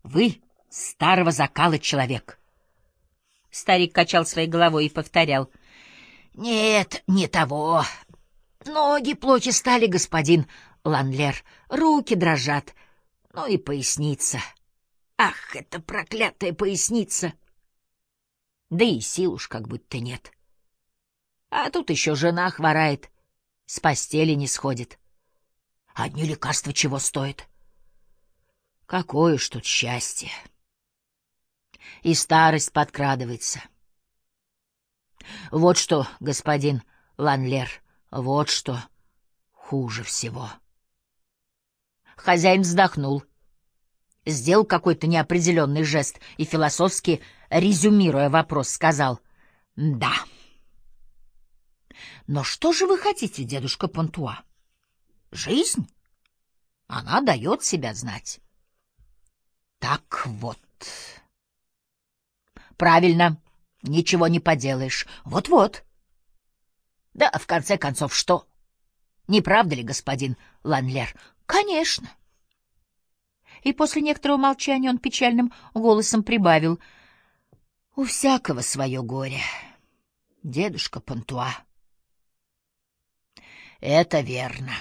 Вы старого закала человек. Старик качал своей головой и повторял: «Нет, не того. Ноги плохи стали, господин Ланлер, руки дрожат, ну и поясница. Ах, эта проклятая поясница! Да и сил уж как будто нет. А тут еще жена хворает, с постели не сходит. Одни лекарства чего стоят? Какое ж тут счастье! И старость подкрадывается. Вот что, господин Ланлер, вот что хуже всего». Хозяин вздохнул, сделал какой-то неопределенный жест и, философски резюмируя вопрос, сказал: «Да. Но что же вы хотите, дедушка Понтуа? Жизнь? Она дает себя знать». «Так вот». «Правильно, ничего не поделаешь. Вот-вот». «Да, в конце концов, что? Не правда ли, господин Ланлер?» «Конечно». И после некоторого молчания он печальным голосом прибавил: «У всякого свое горе, дедушка Понтуа». «Это верно».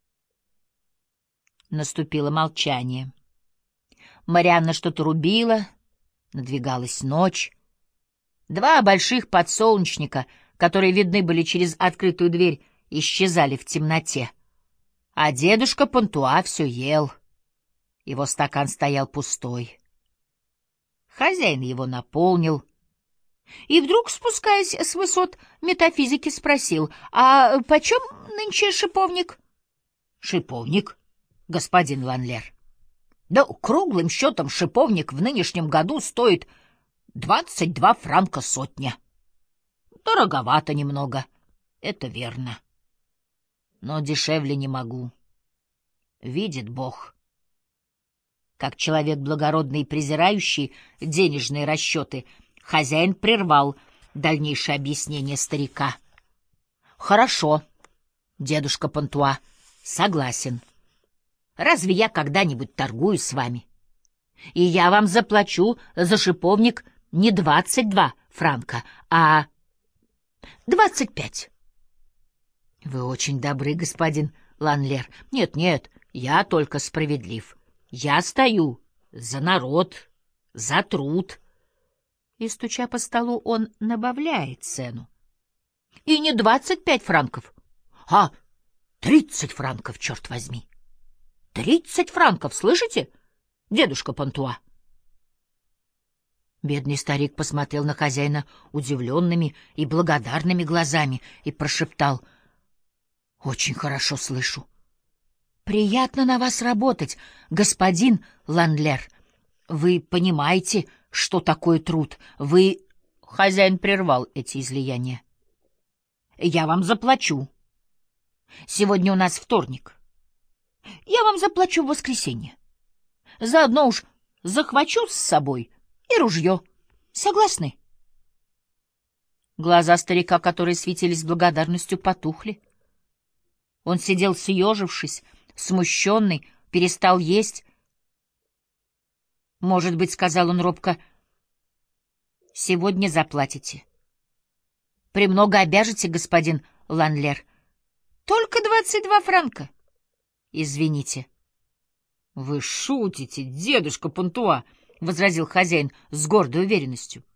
Наступило молчание. Марианна что-то рубила, надвигалась ночь. Два больших подсолнечника, которые видны были через открытую дверь, исчезали в темноте. А дедушка Понтуа все ел. Его стакан стоял пустой. Хозяин его наполнил. И вдруг, спускаясь с высот метафизики, спросил: «А почем нынче шиповник?» «Шиповник, господин Ланлер? Да круглым счетом шиповник в нынешнем году стоит 22 франка сотня. Дороговато немного, это верно. Но дешевле не могу. Видит Бог». Как человек благородный и презирающий денежные расчеты, хозяин прервал дальнейшее объяснение старика. «Хорошо, дедушка Понтуа, согласен. Разве я когда-нибудь торгую с вами? И я вам заплачу за шиповник не 22 франка, а 25. Вы очень добры, господин Ланлер. Нет, я только справедлив. Я стою за народ, за труд». И, стуча по столу, он набавляет цену. И не 25 франков, а 30 франков, черт возьми. 30 франков, слышите, дедушка Понтуа? Бедный старик посмотрел на хозяина удивленными и благодарными глазами и прошептал: «Очень хорошо слышу. Приятно на вас работать, господин Ланлер. Вы понимаете, что такое труд? Вы...» Хозяин прервал эти излияния. «Я вам заплачу. Сегодня у нас вторник. Я вам заплачу в воскресенье. Заодно уж захвачу с собой и ружье. Согласны?» Глаза старика, которые светились благодарностью, потухли. Он сидел съежившись, смущенный, перестал есть. «Может быть, — сказал он робко, — сегодня заплатите. Премного обяжете, господин Ланлер. Только 22 франка. Извините». «Вы шутите, дедушка Понтуа», — возразил хозяин с гордой уверенностью.